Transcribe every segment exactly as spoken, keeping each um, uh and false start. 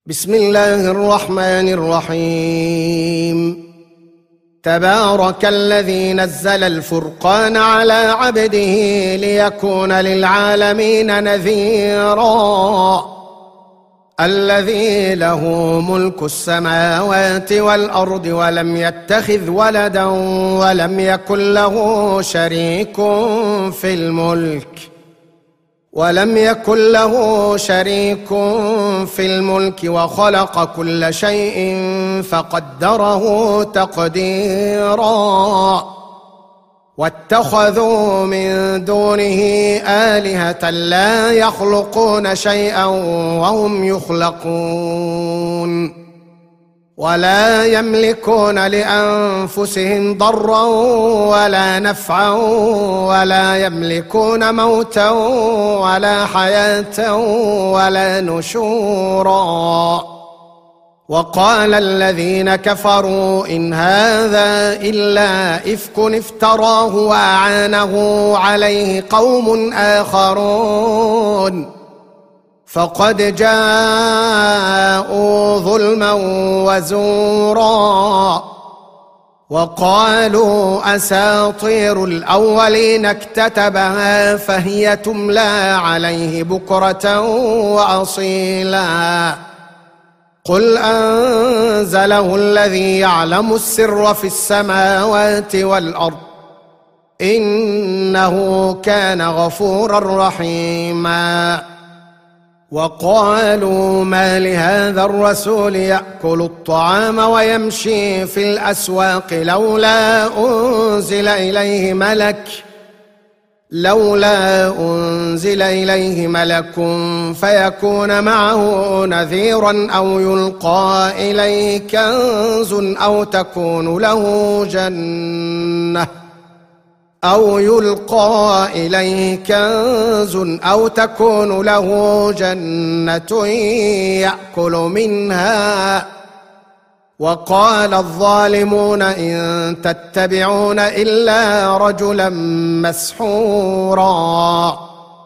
بسم الله الرحمن الرحيم. تبارك الذي نزل الفرقان على عبده ليكون للعالمين نذيرا. الذي له ملك السماوات والأرض ولم يتخذ ولدا ولم يكن له شريك في الملك ولم يكن له شريك في الملك وخلق كل شيء فقدره تقديرا. واتخذوا من دونه آلهة لا يخلقون شيئا وهم يخلقون ولا يملكون لأنفسهم ضرا ولا نفعا ولا يملكون موتا ولا حياة ولا نشورا. وقال الذين كفروا إن هذا إلا إفك افتراه وأعانه عليه قوم آخرون فقد جاءوا ظلما وزورا. وقالوا أساطير الأولين اكتتبها فهي تملى عليه بكرة وأصيلا. قل أنزله الذي يعلم السر في السماوات والأرض إنه كان غفورا رحيما. وقالوا ما لهذا الرسول يأكل الطعام ويمشي في الأسواق لولا أنزل إليه ملك لولا أنزل إليه ملك فيكون معه نذيرا أو يلقى إليه كنز أو تكون له جنة أو يلقى إليه كنز أو تكون له جنة يأكل منها. وقال الظالمون إن تتبعون إلا رجلا مسحورا.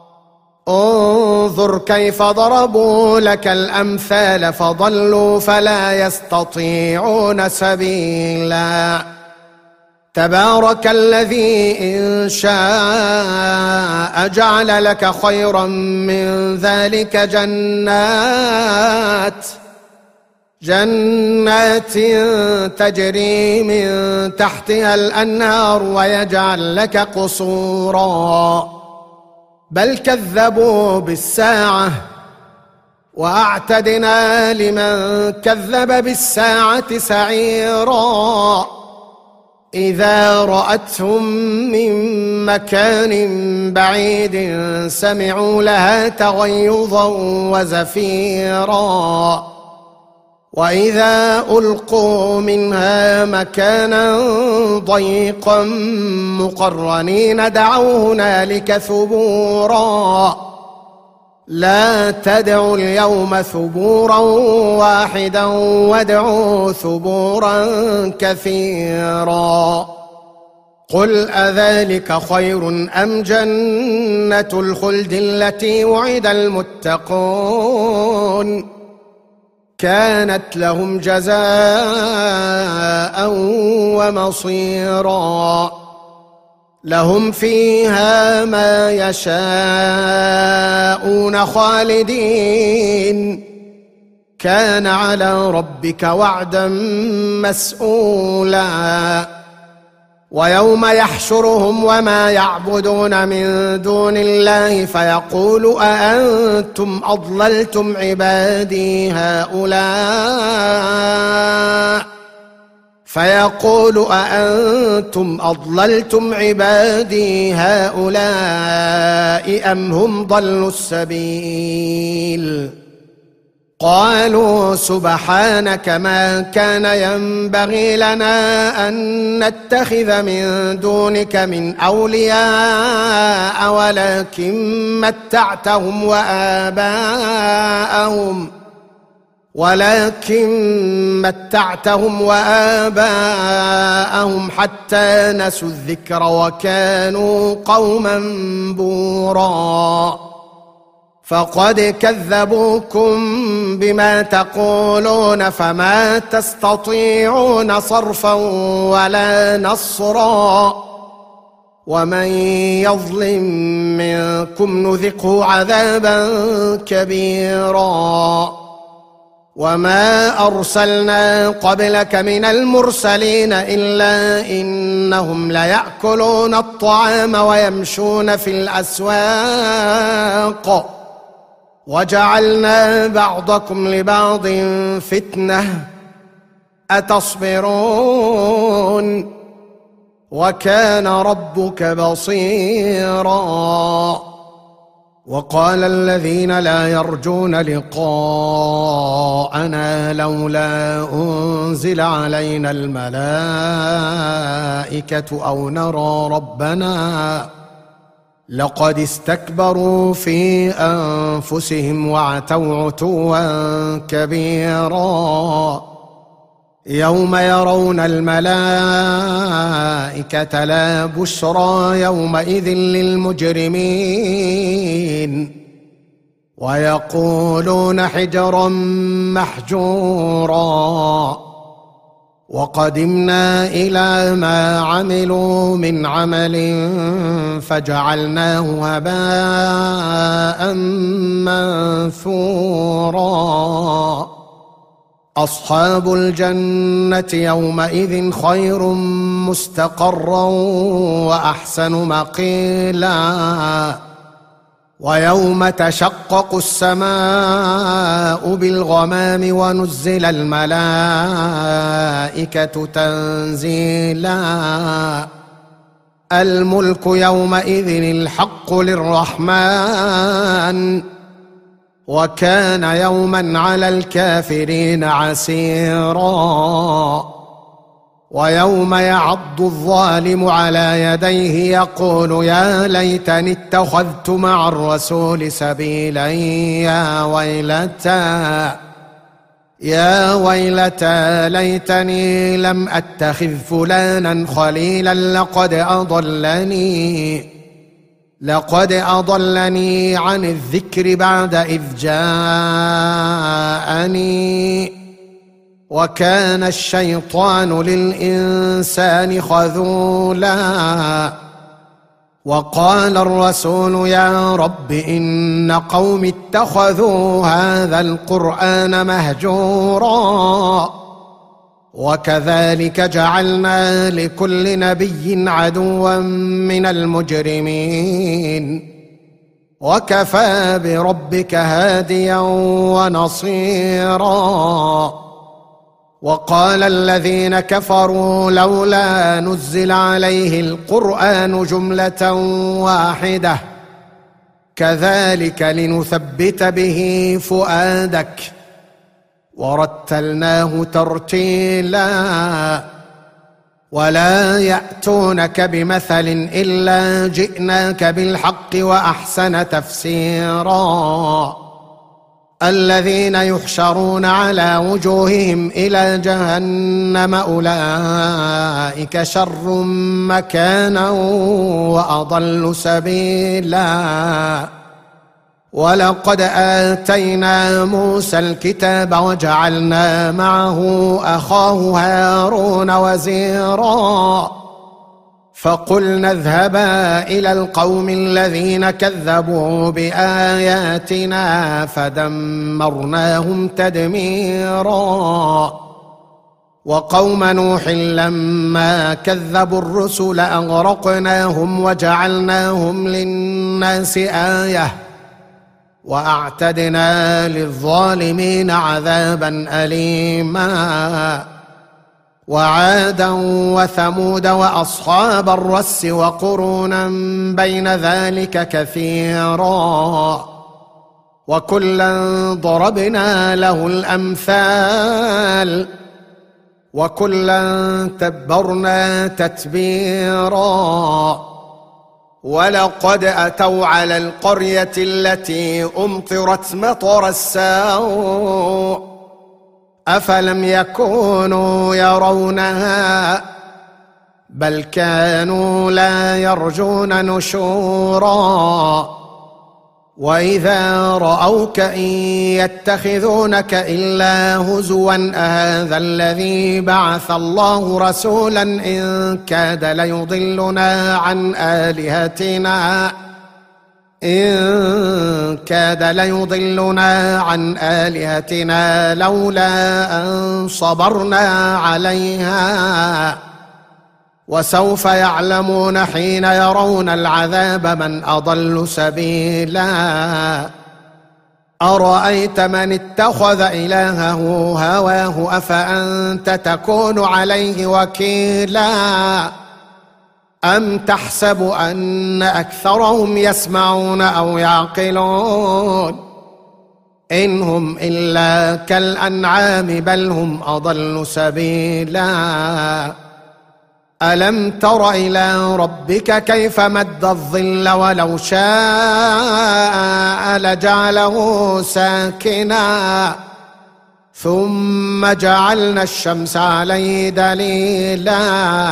انظر كيف ضربوا لك الأمثال فضلوا فلا يستطيعون سبيلا. تبارك الذي إن شاء جعل لك خيرا من ذلك جنات جنات تجري من تحتها الأنهار ويجعل لك قصورا بل كذبوا بالساعة وأعتدنا لمن كذب بالساعة سعيرا. إذا رأتهم من مكان بعيد سمعوا لها تغيظا وزفيرا. وإذا ألقوا منها مكانا ضيقا مقرنين دعوا هنالك ثبورا. لا تدعوا اليوم ثبورا واحدا وادعوا ثبورا كثيرا. قل أذلك خير أم جنة الخلد التي وعد المتقون كانت لهم جزاء ومصيرا. لهم فيها ما يشاءون خالدين كان على ربك وعدا مسئولا. ويوم يحشرهم وما يعبدون من دون الله فيقول أأنتم أضللتم عبادي هؤلاء فيقول أأنتم أضللتم عبادي هؤلاء أم هم ضلوا السبيل. قالوا سبحانك ما كان ينبغي لنا أن نتخذ من دونك من أولياء ولكن متعتهم وآباءهم ولكن متعتهم وآباءهم حتى نسوا الذكر وكانوا قوما بورا. فقد كذبوكم بما تقولون فما تستطيعون صرفا ولا نصرا ومن يظلم منكم نذقه عذابا كبيرا وما أرسلنا قبلك من المرسلين إلا إنهم ليأكلون الطعام ويمشون في الأسواق وجعلنا بعضكم لبعض فتنة أتصبرون وكان ربك بصيرا وقال الذين لا يرجون لقاءنا لولا أنزل علينا الملائكة أو نرى ربنا لقد استكبروا في أنفسهم وعتوا عتوا كبيرا يوم يرون الملائكة لا بشرى يومئذ للمجرمين ويقولون حجرا محجورا وقدمنا إلى ما عملوا من عمل فجعلناه هباء منثورا أصحاب الجنة يومئذ خير مستقرا وأحسن مقيلا ويوم تشقق السماء بالغمام ونزل الملائكة تنزيلا الملك يومئذ الحق للرحمن وكان يوما على الكافرين عسيرا ويوم يعض الظالم على يديه يقول يا ليتني اتخذت مع الرسول سبيلا يا ويلتى يا ويلتى ليتني لم أتخذ فلانا خليلا لقد أضلني لقد أضلني عن الذكر بعد إذ جاءني وكان الشيطان للإنسان خذولا وقال الرسول يا رب إن قوم اتخذوا هذا القرآن مهجورا وكذلك جعلنا لكل نبي عدوا من المجرمين وكفى بربك هاديا ونصيرا وقال الذين كفروا لولا نزل عليه القرآن جملة واحدة كذلك لنثبت به فؤادك ورتلناه ترتيلا ولا يأتونك بمثل إلا جئناك بالحق وأحسن تفسيرا الذين يحشرون على وجوههم إلى جهنم أولئك شر مكانا وأضل سبيلا ولقد آتينا موسى الكتاب وجعلنا معه أخاه هارون وزيرا فقلنا اذهبا إلى القوم الذين كذبوا بآياتنا فدمرناهم تدميرا وقوم نوح لما كذبوا الرسل أغرقناهم وجعلناهم للناس آية وأعتدنا للظالمين عذابا أليما وعادا وثمود وأصحاب الرس وقرونا بين ذلك كثيرا وكلا ضربنا له الأمثال وكلا تبرنا تتبيرا ولقد أتوا على القرية التي أمطرت مطر السوء أفلم يكونوا يرونها بل كانوا لا يرجون نشورا وإذا رأوك إن يتخذونك إلا هزوا أهذا الذي بعث الله رسولا إن كاد ليضلنا عن آلهتنا إن كاد ليضلنا عن آلهتنا لولا أن صبرنا عليها وسوف يعلمون حين يرون العذاب من أضل سبيلا أرأيت من اتخذ إلهه هواه أفأنت تكون عليه وكيلا أم تحسب أن أكثرهم يسمعون أو يعقلون إن هم إلا كالأنعام بل هم أضل سبيلا ألم تر إلى ربك كيف مد الظل ولو شاء لجعله ساكنا ثم جعلنا الشمس عليه دليلا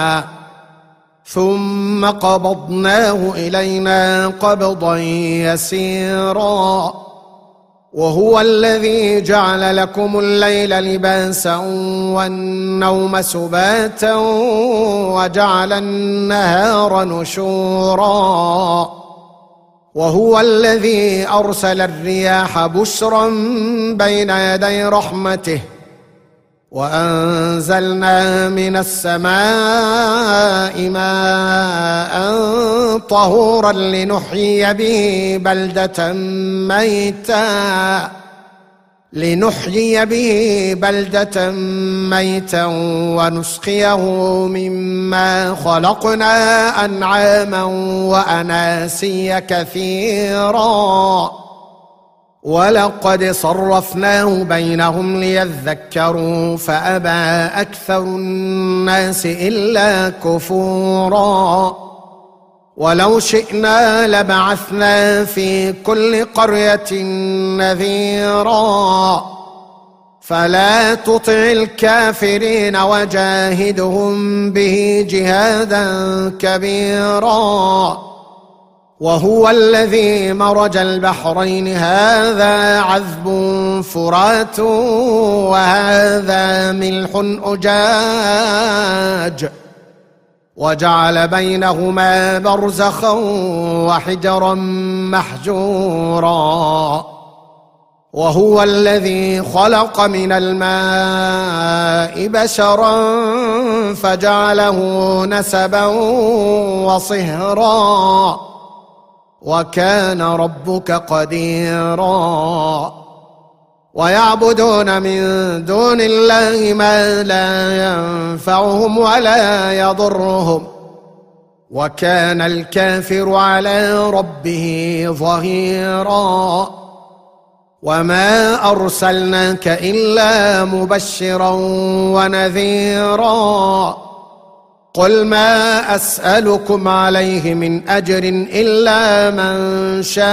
ثم قبضناه إلينا قبضا يسيرا وهو الذي جعل لكم الليل لباسا والنوم سباتا وجعل النهار نشورا وهو الذي أرسل الرياح بشرا بين يدي رحمته وأنزلنا من السماء ماء طهورا لنحيي به بلدة ميتا لنحيي به بلدة ميتا ونسقيه مما خلقنا أنعاما وأناسيا كثيرا ولقد صرفناه بينهم ليذكروا فأبى أكثر الناس إلا كفورا ولو شئنا لبعثنا في كل قرية نذيرا فلا تطع الكافرين وجاهدهم به جهادا كبيرا وهو الذي مرج البحرين هذا عذب فرات وهذا ملح أجاج وجعل بينهما برزخا وحجرا محجورا وهو الذي خلق من الماء بشرا فجعله نسبا وصهرا وكان ربك قديرا ويعبدون من دون الله ما لا ينفعهم ولا يضرهم وكان الكافر على ربه ظهيرا وما أرسلناك إلا مبشرا ونذيرا قل ما أسألكم عليه من أجر إلا من شاء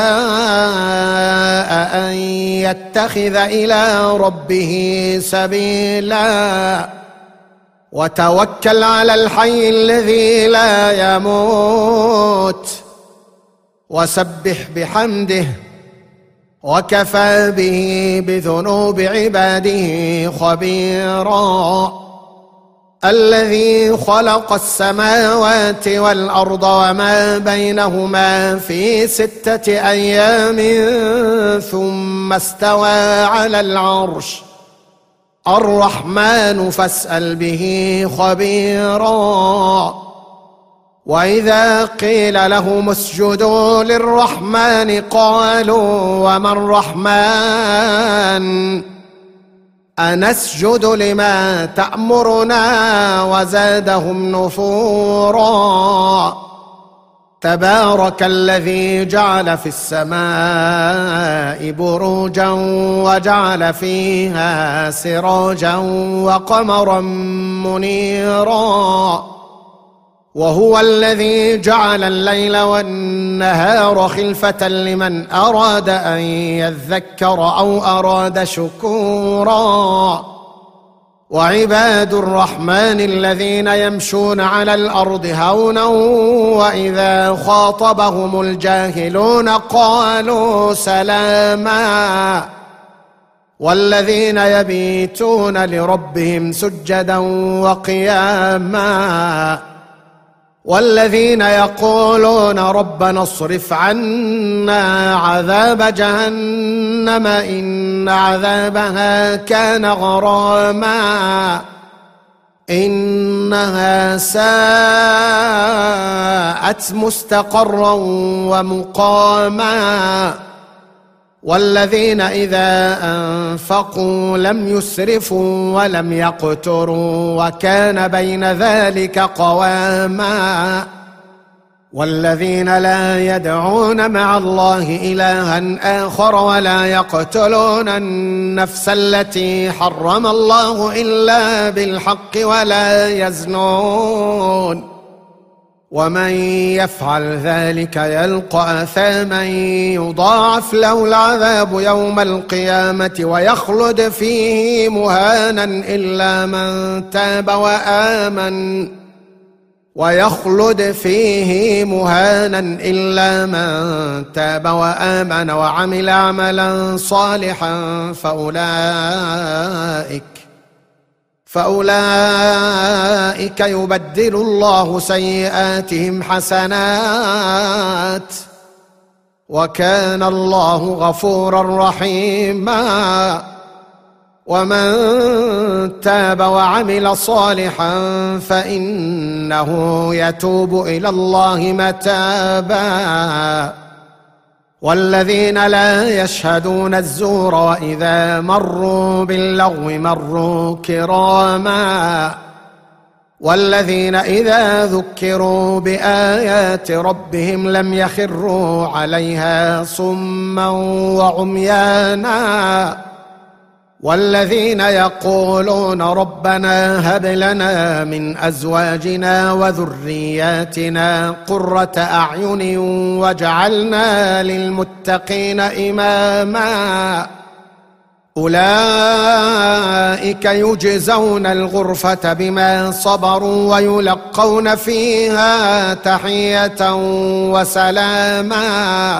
أن يتخذ إلى ربه سبيلا وتوكل على الحي الذي لا يموت وسبح بحمده وكفى به بذنوب عباده خبيرا الذي خلق السماوات والأرض وما بينهما في ستة أيام ثم استوى على العرش الرحمن فاسأل به خبيرا وإذا قيل لهم اسجدوا للرحمن قالوا وما الرحمن أنسجد لما تأمرنا وزادهم نفورا تبارك الذي جعل في السماء بروجا وجعل فيها سراجا وقمرا منيرا وهو الذي جعل الليل والنهار خلفة لمن أراد أن يذكر أو أراد شكورا وعباد الرحمن الذين يمشون على الأرض هونا وإذا خاطبهم الجاهلون قالوا سلاما والذين يبيتون لربهم سجدا وقياما والذين يقولون ربنا اصرف عنا عذاب جهنم إن عذابها كان غراما إنها ساءت مستقرا ومقاما والذين إذا أنفقوا لم يسرفوا ولم يقتروا وكان بين ذلك قواما والذين لا يدعون مع الله إلها آخر ولا يقتلون النفس التي حرم الله إلا بالحق ولا يزنون ومن يفعل ذلك يلقى أثاما يضاعف له العذاب يوم القيامة ويخلد فيه مهانا إلا من تاب وآمن ويخلد فيه مهانا إلا من تاب وآمن وعمل عملا صالحا فأولئك فأولئك يبدل الله سيئاتهم حسنات وكان الله غفورا رحيما ومن تاب وعمل صالحا فإنه يتوب إلى الله متابا والذين لا يشهدون الزور وإذا مروا باللغو مروا كراما والذين إذا ذكروا بآيات ربهم لم يخروا عليها صما وعميانا والذين يقولون ربنا هب لنا من أزواجنا وذرياتنا قرة أعين واجعلنا للمتقين إماما أولئك يجزون الغرفة بما صبروا ويلقون فيها تحية وسلاما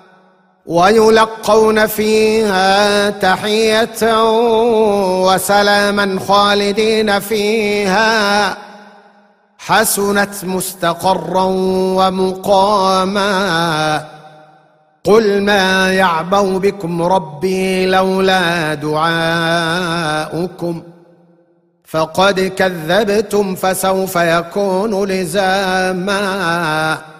ويلقون فيها تحية وسلاما خالدين فيها حسنت مستقرا ومقاما قل ما يعبأ بكم ربي لولا دعاؤكم فقد كذبتم فسوف يكون لزاما